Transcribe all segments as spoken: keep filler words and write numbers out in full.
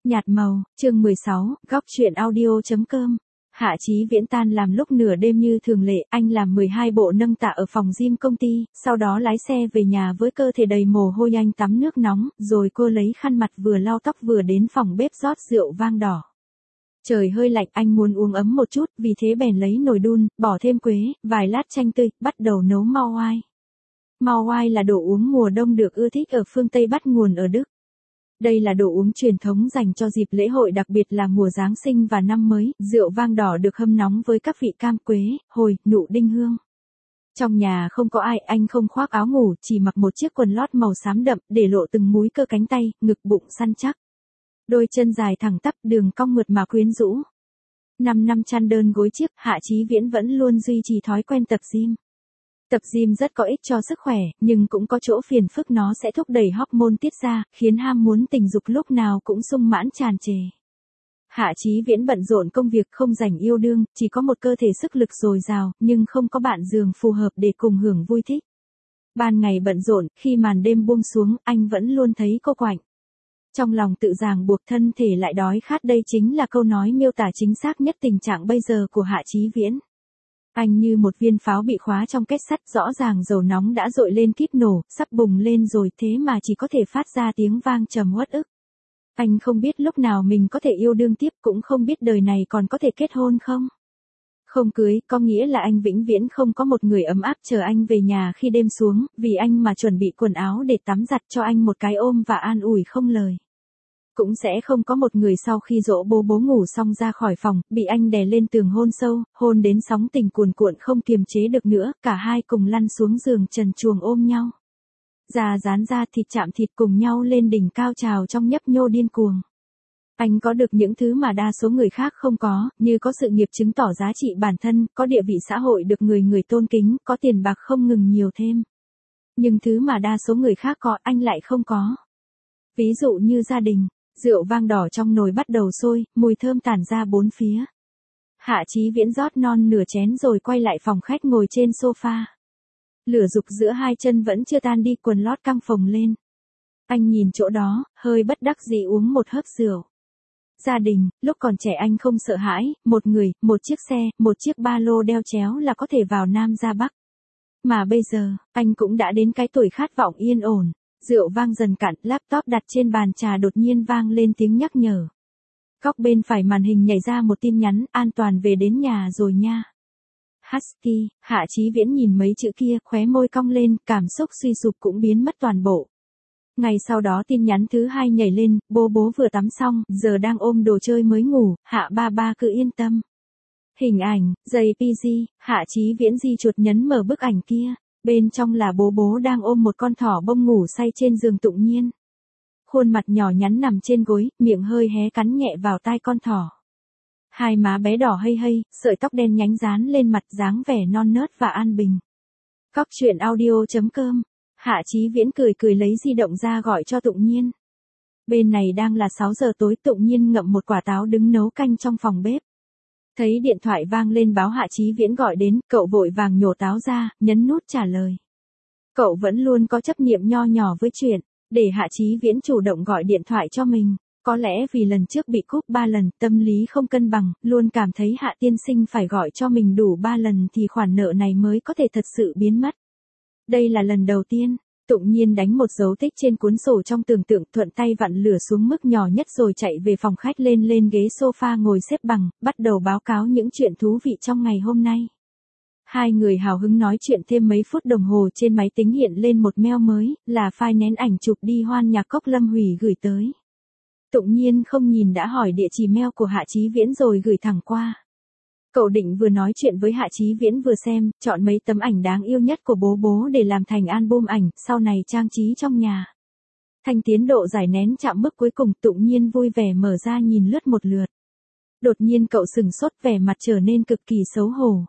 Nhạt màu, chương mười sáu, góc truyện audio chấm com. Hạ Chí Viễn tan làm lúc nửa đêm như thường lệ, anh làm mười hai bộ nâng tạ ở phòng gym công ty, sau đó lái xe về nhà với cơ thể đầy mồ hôi. Anh tắm nước nóng, rồi cô lấy khăn mặt vừa lau tóc vừa đến phòng bếp rót rượu vang đỏ. Trời hơi lạnh, anh muốn uống ấm một chút, vì thế bèn lấy nồi đun, bỏ thêm quế, vài lát chanh tươi, bắt đầu nấu mau oai. Mau oai là đồ uống mùa đông được ưa thích ở phương Tây bắt nguồn ở Đức. Đây là đồ uống truyền thống dành cho dịp lễ hội, đặc biệt là mùa Giáng sinh và năm mới. Rượu vang đỏ được hâm nóng với các vị cam, quế, hồi, nụ đinh hương. Trong nhà không có ai, anh không khoác áo ngủ, chỉ mặc một chiếc quần lót màu xám đậm, để lộ từng múi cơ cánh tay, ngực bụng săn chắc. Đôi chân dài thẳng tắp, đường cong mượt mà quyến rũ. Năm năm chăn đơn gối chiếc, Hạ Chí Viễn vẫn luôn duy trì thói quen tập gym. Tập gym rất có ích cho sức khỏe, nhưng cũng có chỗ phiền phức, nó sẽ thúc đẩy hormone tiết ra, khiến ham muốn tình dục lúc nào cũng sung mãn tràn trề. Hạ Chí Viễn bận rộn công việc, không rảnh yêu đương, chỉ có một cơ thể sức lực dồi dào, nhưng không có bạn giường phù hợp để cùng hưởng vui thích. Ban ngày bận rộn, khi màn đêm buông xuống, anh vẫn luôn thấy cô quạnh. Trong lòng tự ràng buộc, thân thể lại đói khát. Đây chính là câu nói miêu tả chính xác nhất tình trạng bây giờ của Hạ Chí Viễn. Anh như một viên pháo bị khóa trong kết sắt, rõ ràng dầu nóng đã dội lên kíp nổ, sắp bùng lên rồi, thế mà chỉ có thể phát ra tiếng vang trầm uất ức. Anh không biết lúc nào mình có thể yêu đương tiếp, cũng không biết đời này còn có thể kết hôn không. Không cưới, có nghĩa là anh vĩnh viễn không có một người ấm áp chờ anh về nhà khi đêm xuống, vì anh mà chuẩn bị quần áo để tắm giặt cho anh một cái ôm và an ủi không lời. Cũng sẽ không có một người sau khi dỗ bố bố ngủ xong ra khỏi phòng, bị anh đè lên tường hôn sâu, hôn đến sóng tình cuồn cuộn không kiềm chế được nữa, cả hai cùng lăn xuống giường trần truồng ôm nhau. Da dán da, thịt chạm thịt, cùng nhau lên đỉnh cao trào trong nhấp nhô điên cuồng. Anh có được những thứ mà đa số người khác không có, như có sự nghiệp chứng tỏ giá trị bản thân, có địa vị xã hội được người người tôn kính, có tiền bạc không ngừng nhiều thêm. Nhưng thứ mà đa số người khác có, anh lại không có. Ví dụ như gia đình. Rượu vang đỏ trong nồi bắt đầu sôi, mùi thơm tản ra bốn phía. Hạ Chí Viễn rót non nửa chén rồi quay lại phòng khách ngồi trên sofa. Lửa dục giữa hai chân vẫn chưa tan đi, quần lót căng phồng lên. Anh nhìn chỗ đó, hơi bất đắc dĩ uống một hớp rượu. Gia đình, lúc còn trẻ anh không sợ hãi, một người, một chiếc xe, một chiếc ba lô đeo chéo là có thể vào Nam ra Bắc. Mà bây giờ, anh cũng đã đến cái tuổi khát vọng yên ổn. Rượu vang dần cạn, laptop đặt trên bàn trà đột nhiên vang lên tiếng nhắc nhở. Góc bên phải màn hình nhảy ra một tin nhắn, an toàn về đến nhà rồi nha. Husky, Hạ Chí Viễn nhìn mấy chữ kia, khóe môi cong lên, cảm xúc suy sụp cũng biến mất toàn bộ. Ngày sau đó tin nhắn thứ hai nhảy lên, bố bố vừa tắm xong, giờ đang ôm đồ chơi mới ngủ, Hạ ba ba cứ yên tâm. Hình ảnh, giây pê giê, Hạ Chí Viễn di chuột nhấn mở bức ảnh kia. Bên trong là bố bố đang ôm một con thỏ bông ngủ say trên giường Tụng Nhiên. Khuôn mặt nhỏ nhắn nằm trên gối, miệng hơi hé cắn nhẹ vào tai con thỏ. Hai má bé đỏ hây hây, sợi tóc đen nhánh dán lên mặt, dáng vẻ non nớt và an bình. Góc truyện audio chấm com. Hạ Chí Viễn cười cười lấy di động ra gọi cho Tụng Nhiên. Bên này đang là sáu giờ tối, Tụng Nhiên ngậm một quả táo đứng nấu canh trong phòng bếp. Thấy điện thoại vang lên báo Hạ Chí Viễn gọi đến, cậu vội vàng nhổ táo ra, nhấn nút trả lời. Cậu vẫn luôn có chấp niệm nho nhỏ với chuyện, để Hạ Chí Viễn chủ động gọi điện thoại cho mình. Có lẽ vì lần trước bị cúp ba lần, tâm lý không cân bằng, luôn cảm thấy Hạ tiên sinh phải gọi cho mình đủ ba lần thì khoản nợ này mới có thể thật sự biến mất. Đây là lần đầu tiên. Tụng Nhiên đánh một dấu tích trên cuốn sổ trong tưởng tượng, thuận tay vặn lửa xuống mức nhỏ nhất rồi chạy về phòng khách, lên lên ghế sofa ngồi xếp bằng, bắt đầu báo cáo những chuyện thú vị trong ngày hôm nay. Hai người hào hứng nói chuyện thêm mấy phút đồng hồ, trên máy tính hiện lên một mail mới, là file nén ảnh chụp đi hoan nhạc Cốc Lâm Hủy gửi tới. Tụng Nhiên không nhìn đã hỏi địa chỉ mail của Hạ Chí Viễn rồi gửi thẳng qua. Cậu định vừa nói chuyện với Hạ Chí Viễn vừa xem, chọn mấy tấm ảnh đáng yêu nhất của bố bố để làm thành album ảnh, sau này trang trí trong nhà. Thanh tiến độ giải nén chạm mức cuối cùng, Tụng Nhiên vui vẻ mở ra nhìn lướt một lượt. Đột nhiên cậu sừng sốt, vẻ mặt trở nên cực kỳ xấu hổ.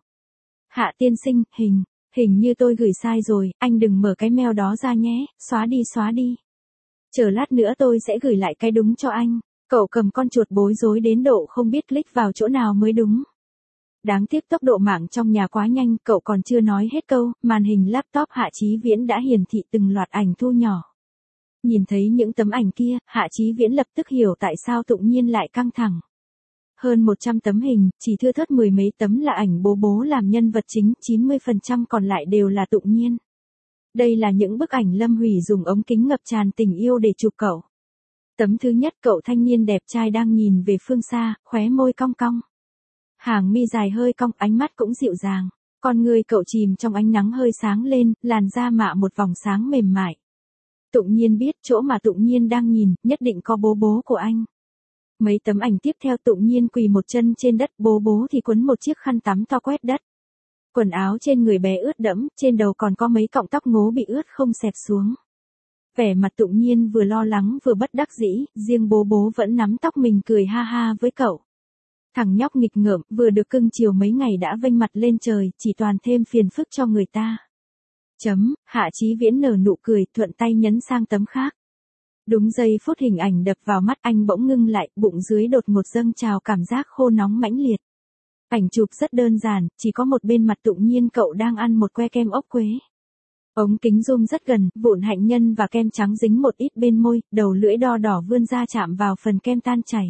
Hạ tiên sinh, hình, hình như tôi gửi sai rồi, anh đừng mở cái mail đó ra nhé, xóa đi xóa đi. Chờ lát nữa tôi sẽ gửi lại cái đúng cho anh. Cậu cầm con chuột bối rối đến độ không biết click vào chỗ nào mới đúng. Đáng tiếc tốc độ mạng trong nhà quá nhanh, cậu còn chưa nói hết câu, màn hình laptop Hạ Chí Viễn đã hiển thị từng loạt ảnh thu nhỏ. Nhìn thấy những tấm ảnh kia, Hạ Chí Viễn lập tức hiểu tại sao Tụng Nhiên lại căng thẳng. Hơn một trăm tấm hình, chỉ thưa thớt mười mấy tấm là ảnh bố bố làm nhân vật chính, chín mươi phần trăm còn lại đều là Tụng Nhiên. Đây là những bức ảnh Lâm Hủy dùng ống kính ngập tràn tình yêu để chụp cậu. Tấm thứ nhất cậu thanh niên đẹp trai đang nhìn về phương xa, khóe môi cong cong. Hàng mi dài hơi cong, ánh mắt cũng dịu dàng. Con người cậu chìm trong ánh nắng hơi sáng lên, làn da mạ một vòng sáng mềm mại. Tụng Nhiên biết chỗ mà Tụng Nhiên đang nhìn, nhất định có bố bố của anh. Mấy tấm ảnh tiếp theo Tụng Nhiên quỳ một chân trên đất, bố bố thì quấn một chiếc khăn tắm to quét đất. Quần áo trên người bé ướt đẫm, trên đầu còn có mấy cọng tóc ngố bị ướt không xẹp xuống. Vẻ mặt Tụng Nhiên vừa lo lắng vừa bất đắc dĩ, riêng bố bố vẫn nắm tóc mình cười ha ha với cậu. Thằng nhóc nghịch ngợm, vừa được cưng chiều mấy ngày đã vênh mặt lên trời, chỉ toàn thêm phiền phức cho người ta. Chấm, Hạ Chí Viễn nở nụ cười, thuận tay nhấn sang tấm khác. Đúng giây phút hình ảnh đập vào mắt anh bỗng ngưng lại, bụng dưới đột ngột dâng trào cảm giác khô nóng mãnh liệt. Ảnh chụp rất đơn giản, chỉ có một bên mặt Tụng Nhiên cậu đang ăn một que kem ốc quế. Ống kính zoom rất gần, vụn hạnh nhân và kem trắng dính một ít bên môi, đầu lưỡi đo đỏ vươn ra chạm vào phần kem tan chảy.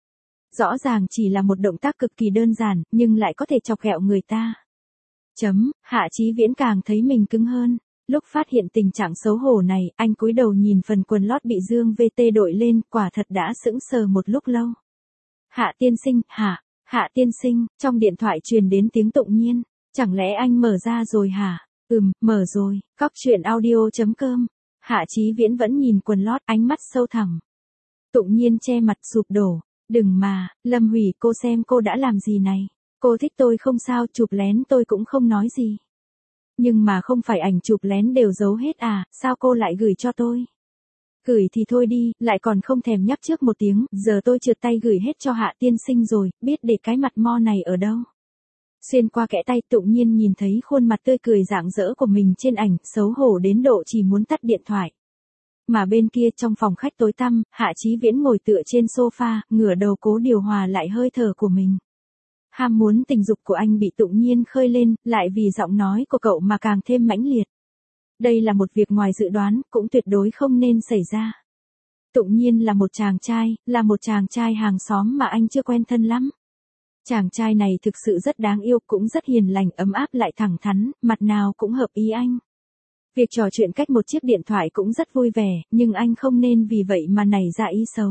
Rõ ràng chỉ là một động tác cực kỳ đơn giản, nhưng lại có thể chọc ghẹo người ta. Chấm, Hạ Chí Viễn càng thấy mình cứng hơn. Lúc phát hiện tình trạng xấu hổ này, anh cúi đầu nhìn phần quần lót bị Dương vê tê đội lên, quả thật đã sững sờ một lúc lâu. Hạ tiên sinh, hả? Hạ tiên sinh, trong điện thoại truyền đến tiếng Tụng Nhiên. Chẳng lẽ anh mở ra rồi hả? Ừm, mở rồi. Cóc truyện audio chấm com. Hạ Chí Viễn vẫn nhìn quần lót, ánh mắt sâu thẳm. Tụng Nhiên che mặt sụp đổ. Đừng mà, Lâm Hủy, cô xem cô đã làm gì này. Cô thích tôi không sao, chụp lén tôi cũng không nói gì. Nhưng mà không phải ảnh chụp lén đều giấu hết à, sao cô lại gửi cho tôi? Gửi thì thôi đi, lại còn không thèm nhắc trước một tiếng, giờ tôi trượt tay gửi hết cho Hạ tiên sinh rồi, biết để cái mặt mo này ở đâu. Xuyên qua kẽ tay Tụng Nhiên nhìn thấy khuôn mặt tươi cười rạng rỡ của mình trên ảnh, xấu hổ đến độ chỉ muốn tắt điện thoại. Mà bên kia trong phòng khách tối tăm, Hạ Chí Viễn ngồi tựa trên sofa, ngửa đầu cố điều hòa lại hơi thở của mình. Ham muốn tình dục của anh bị Tụng Nhiên khơi lên, lại vì giọng nói của cậu mà càng thêm mãnh liệt. Đây là một việc ngoài dự đoán, cũng tuyệt đối không nên xảy ra. Tụng Nhiên là một chàng trai, là một chàng trai hàng xóm mà anh chưa quen thân lắm. Chàng trai này thực sự rất đáng yêu, cũng rất hiền lành, ấm áp lại thẳng thắn, mặt nào cũng hợp ý anh. Việc trò chuyện cách một chiếc điện thoại cũng rất vui vẻ, nhưng anh không nên vì vậy mà nảy ra ý xấu.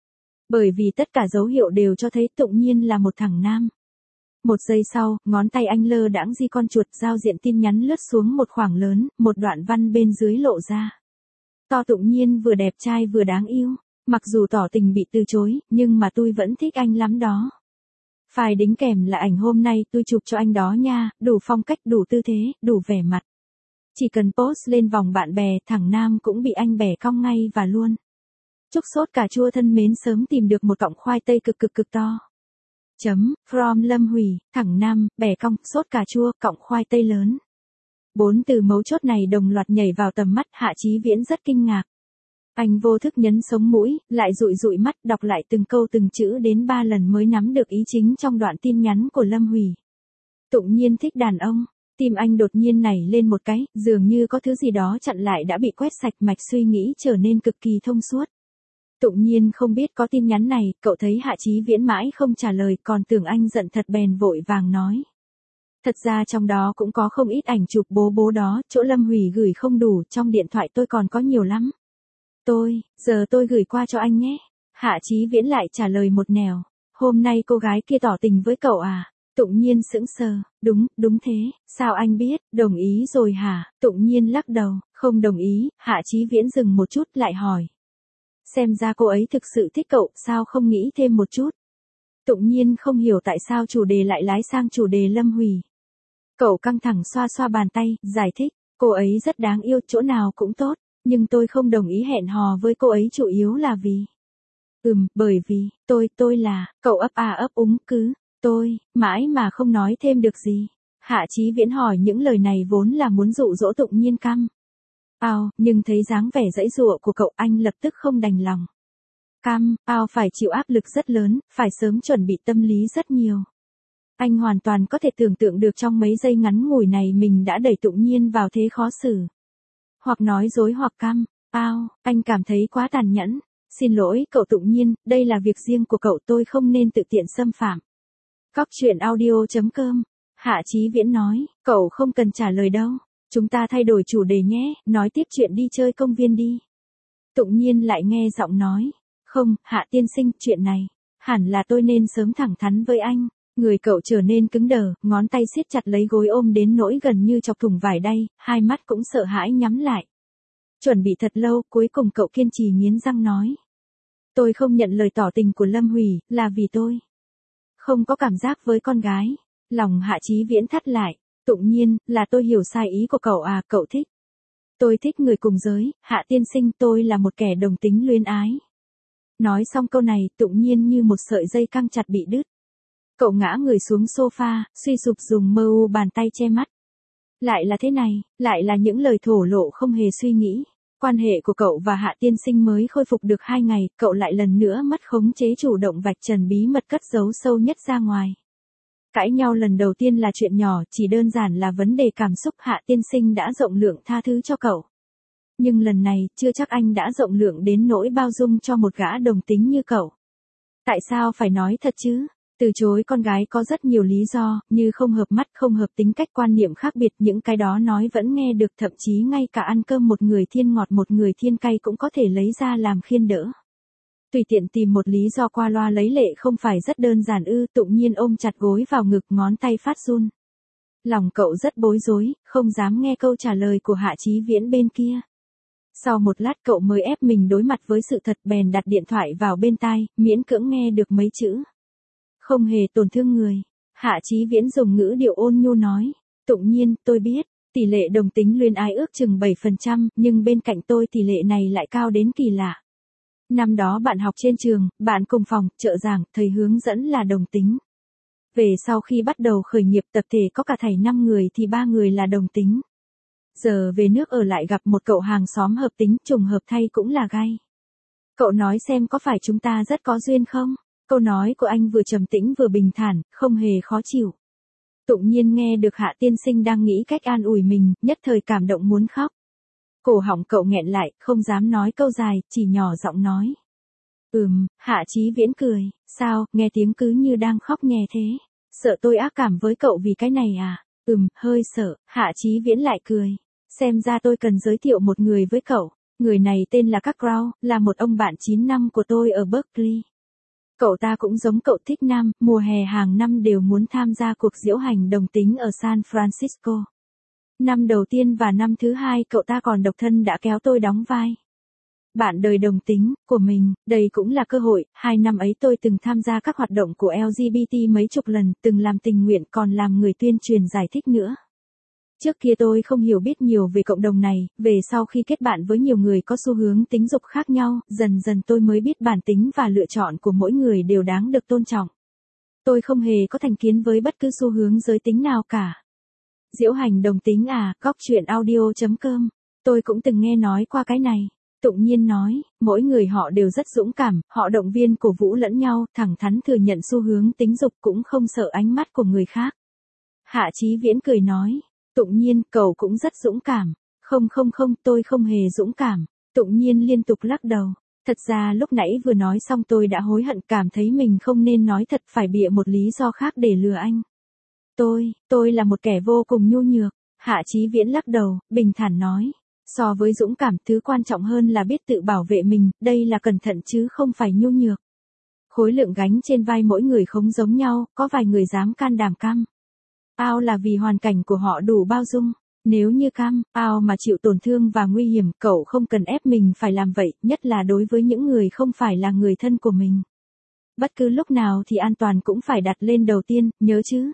Bởi vì tất cả dấu hiệu đều cho thấy Tụng Nhiên là một thằng nam. Một giây sau, ngón tay anh lơ đãng di con chuột, giao diện tin nhắn lướt xuống một khoảng lớn, một đoạn văn bên dưới lộ ra. To Tụng Nhiên vừa đẹp trai vừa đáng yêu, mặc dù tỏ tình bị từ chối, nhưng mà tôi vẫn thích anh lắm đó. Phải đính kèm là ảnh hôm nay tôi chụp cho anh đó nha, đủ phong cách, đủ tư thế, đủ vẻ mặt. Chỉ cần post lên vòng bạn bè, thằng nam cũng bị anh bẻ cong ngay và luôn. Chúc sốt cà chua thân mến sớm tìm được một cọng khoai tây cực cực cực to. Chấm, from Lâm Hủy, thẳng nam, bẻ cong, sốt cà chua, cọng khoai tây lớn. Bốn từ mấu chốt này đồng loạt nhảy vào tầm mắt, Hạ Chí Viễn rất kinh ngạc. Anh vô thức nhấn sống mũi, lại dụi dụi mắt, đọc lại từng câu từng chữ đến ba lần mới nắm được ý chính trong đoạn tin nhắn của Lâm Hủy. Tụng Nhiên thích đàn ông, tim anh đột nhiên nảy lên một cái, dường như có thứ gì đó chặn lại đã bị quét sạch, mạch suy nghĩ trở nên cực kỳ thông suốt. Tụng Nhiên không biết có tin nhắn này, cậu thấy Hạ Chí Viễn mãi không trả lời, còn tưởng anh giận thật bèn vội vàng nói. Thật ra trong đó cũng có không ít ảnh chụp bố bố đó, chỗ Lâm Hủy gửi không đủ, trong điện thoại tôi còn có nhiều lắm. Tôi, giờ tôi gửi qua cho anh nhé. Hạ Chí Viễn lại trả lời một nẻo. Hôm nay cô gái kia tỏ tình với cậu à? Tụng Nhiên sững sờ. Đúng, đúng thế. Sao anh biết? Đồng ý rồi hả? Tụng Nhiên lắc đầu. Không đồng ý. Hạ Chí Viễn dừng một chút lại hỏi. Xem ra cô ấy thực sự thích cậu, sao không nghĩ thêm một chút? Tụng Nhiên không hiểu tại sao chủ đề lại lái sang chủ đề Lâm Hủy. Cậu căng thẳng xoa xoa bàn tay, giải thích. Cô ấy rất đáng yêu, chỗ nào cũng tốt. Nhưng tôi không đồng ý hẹn hò với cô ấy chủ yếu là vì... Ừm, bởi vì, tôi, tôi là, cậu ấp à ấp úng cứ, tôi, mãi mà không nói thêm được gì. Hạ Chí Viễn hỏi những lời này vốn là muốn dụ dỗ Tụng Nhiên căm. Ao, nhưng thấy dáng vẻ dãy dụa của cậu anh lập tức không đành lòng. Cam, ao phải chịu áp lực rất lớn, phải sớm chuẩn bị tâm lý rất nhiều. Anh hoàn toàn có thể tưởng tượng được trong mấy giây ngắn ngủi này mình đã đẩy Tụng Nhiên vào thế khó xử. Hoặc nói dối hoặc căm, Ao, anh cảm thấy quá tàn nhẫn. Xin lỗi, cậu Tụng Nhiên, đây là việc riêng của cậu, tôi không nên tự tiện xâm phạm. Góc truyện audio chấm com. Hạ Chí Viễn nói, cậu không cần trả lời đâu. Chúng ta thay đổi chủ đề nhé, nói tiếp chuyện đi chơi công viên đi. Tụng Nhiên lại nghe giọng nói, không, Hạ tiên sinh, chuyện này, hẳn là tôi nên sớm thẳng thắn với anh. Người cậu trở nên cứng đờ, ngón tay siết chặt lấy gối ôm đến nỗi gần như chọc thủng vải đay, hai mắt cũng sợ hãi nhắm lại. Chuẩn bị thật lâu, cuối cùng cậu kiên trì nghiến răng nói. Tôi không nhận lời tỏ tình của Lâm Hủy, là vì tôi không có cảm giác với con gái. Lòng Hạ Chí Viễn thắt lại. Tụng Nhiên, là tôi hiểu sai ý của cậu à, cậu thích. Tôi thích người cùng giới, Hạ tiên sinh, tôi là một kẻ đồng tính luyến ái. Nói xong câu này, Tụng Nhiên như một sợi dây căng chặt bị đứt. Cậu ngã người xuống sofa, suy sụp dùng mơ u bàn tay che mắt. Lại là thế này, lại là những lời thổ lộ không hề suy nghĩ. Quan hệ của cậu và Hạ tiên sinh mới khôi phục được hai ngày, cậu lại lần nữa mất khống chế chủ động vạch trần bí mật cất giấu sâu nhất ra ngoài. Cãi nhau lần đầu tiên là chuyện nhỏ, chỉ đơn giản là vấn đề cảm xúc, Hạ tiên sinh đã rộng lượng tha thứ cho cậu. Nhưng lần này, chưa chắc anh đã rộng lượng đến nỗi bao dung cho một gã đồng tính như cậu. Tại sao phải nói thật chứ? Từ chối con gái có rất nhiều lý do, như không hợp mắt, không hợp tính cách, quan niệm khác biệt, những cái đó nói vẫn nghe được, thậm chí ngay cả ăn cơm một người thiên ngọt một người thiên cay cũng có thể lấy ra làm khiên đỡ. Tùy tiện tìm một lý do qua loa lấy lệ không phải rất đơn giản ư? Tụng Nhiên ôm chặt gối vào ngực, ngón tay phát run. Lòng cậu rất bối rối, không dám nghe câu trả lời của Hạ Chí Viễn bên kia. Sau một lát cậu mới ép mình đối mặt với sự thật, bèn đặt điện thoại vào bên tai, miễn cưỡng nghe được mấy chữ. Không hề tổn thương người. Hạ Chí Viễn dùng ngữ điệu ôn nhu nói. Tụng Nhiên, tôi biết, tỷ lệ đồng tính luyến ái ước chừng bảy phần trăm, nhưng bên cạnh tôi tỷ lệ này lại cao đến kỳ lạ. Năm đó bạn học trên trường, bạn cùng phòng, trợ giảng, thầy hướng dẫn là đồng tính. Về sau khi bắt đầu khởi nghiệp tập thể có cả thảy năm người thì ba người là đồng tính. Giờ về nước ở lại gặp một cậu hàng xóm hợp tính, trùng hợp thay cũng là gay. Cậu nói xem có phải chúng ta rất có duyên không? Câu nói của anh vừa trầm tĩnh vừa bình thản, không hề khó chịu. Tụng Nhiên nghe được Hạ tiên sinh đang nghĩ cách an ủi mình, nhất thời cảm động muốn khóc. Cổ họng cậu nghẹn lại, không dám nói câu dài, chỉ nhỏ giọng nói. Ừm, Hạ Chí Viễn cười, sao, nghe tiếng cứ như đang khóc nhè thế. Sợ tôi ác cảm với cậu vì cái này à? Ừm, hơi sợ. Hạ Chí Viễn lại cười. Xem ra tôi cần giới thiệu một người với cậu. Người này tên là Các Crow, là một ông bạn chín năm của tôi ở Berkeley. Cậu ta cũng giống cậu thích nam, mùa hè hàng năm đều muốn tham gia cuộc diễu hành đồng tính ở San Francisco. Năm đầu tiên và năm thứ hai cậu ta còn độc thân đã kéo tôi đóng vai bạn đời đồng tính của mình, đây cũng là cơ hội. Hai năm ấy tôi từng tham gia các hoạt động của L G B T mấy chục lần, từng làm tình nguyện còn làm người tuyên truyền giải thích nữa. Trước kia tôi không hiểu biết nhiều về cộng đồng này, về sau khi kết bạn với nhiều người có xu hướng tính dục khác nhau, dần dần tôi mới biết bản tính và lựa chọn của mỗi người đều đáng được tôn trọng. Tôi không hề có thành kiến với bất cứ xu hướng giới tính nào cả. Diễu hành đồng tính à, góc truyện audio chấm com. Tôi cũng từng nghe nói qua cái này. Tụng Nhiên nói, mỗi người họ đều rất dũng cảm, họ động viên cổ vũ lẫn nhau, thẳng thắn thừa nhận xu hướng tính dục cũng không sợ ánh mắt của người khác. Hạ Chí Viễn cười nói, Tụng Nhiên, cậu cũng rất dũng cảm. Không không không, tôi không hề dũng cảm. Tụng Nhiên liên tục lắc đầu. Thật ra lúc nãy vừa nói xong tôi đã hối hận, cảm thấy mình không nên nói thật, phải bịa một lý do khác để lừa anh. Tôi, tôi là một kẻ vô cùng nhu nhược. Hạ Chí Viễn lắc đầu, bình thản nói. So với dũng cảm, thứ quan trọng hơn là biết tự bảo vệ mình, đây là cẩn thận chứ không phải nhu nhược. Khối lượng gánh trên vai mỗi người không giống nhau, có vài người dám can đảm cam. Ao là vì hoàn cảnh của họ đủ bao dung. Nếu như cam, ao mà chịu tổn thương và nguy hiểm, cậu không cần ép mình phải làm vậy, nhất là đối với những người không phải là người thân của mình. Bất cứ lúc nào thì an toàn cũng phải đặt lên đầu tiên, nhớ chứ.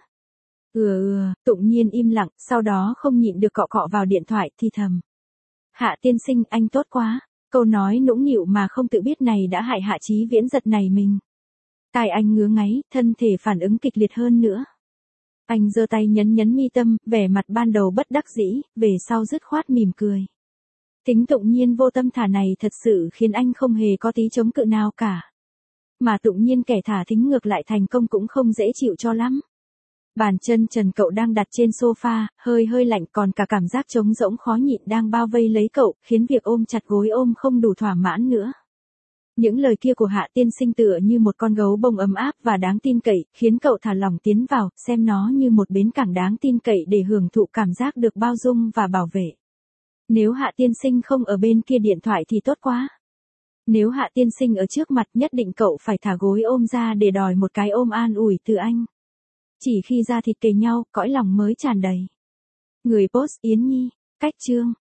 Ừ ừ, Tụng Nhiên im lặng, sau đó không nhịn được cọ cọ vào điện thoại thì thầm. Hạ tiên sinh, anh tốt quá. Câu nói nũng nịu mà không tự biết này đã hại Hạ Chí Viễn giật nảy mình. Tai anh ngứa ngáy, thân thể phản ứng kịch liệt hơn nữa. Anh giơ tay nhấn nhấn mi tâm, vẻ mặt ban đầu bất đắc dĩ, về sau dứt khoát mỉm cười. Tính Tụng Nhiên vô tâm thả này thật sự khiến anh không hề có tí chống cự nào cả. Mà Tụng Nhiên kẻ thả thính ngược lại thành công cũng không dễ chịu cho lắm. Bàn chân trần cậu đang đặt trên sofa, hơi hơi lạnh còn cả cảm giác trống rỗng khó nhịn đang bao vây lấy cậu, khiến việc ôm chặt gối ôm không đủ thỏa mãn nữa. Những lời kia của Hạ tiên sinh tựa như một con gấu bông ấm áp và đáng tin cậy, khiến cậu thả lỏng tiến vào, xem nó như một bến cảng đáng tin cậy để hưởng thụ cảm giác được bao dung và bảo vệ. Nếu Hạ tiên sinh không ở bên kia điện thoại thì tốt quá. Nếu Hạ tiên sinh ở trước mặt nhất định cậu phải thả gối ôm ra để đòi một cái ôm an ủi từ anh. Chỉ khi da thịt kề nhau, cõi lòng mới tràn đầy. Người post Yến Nhi, cách chương.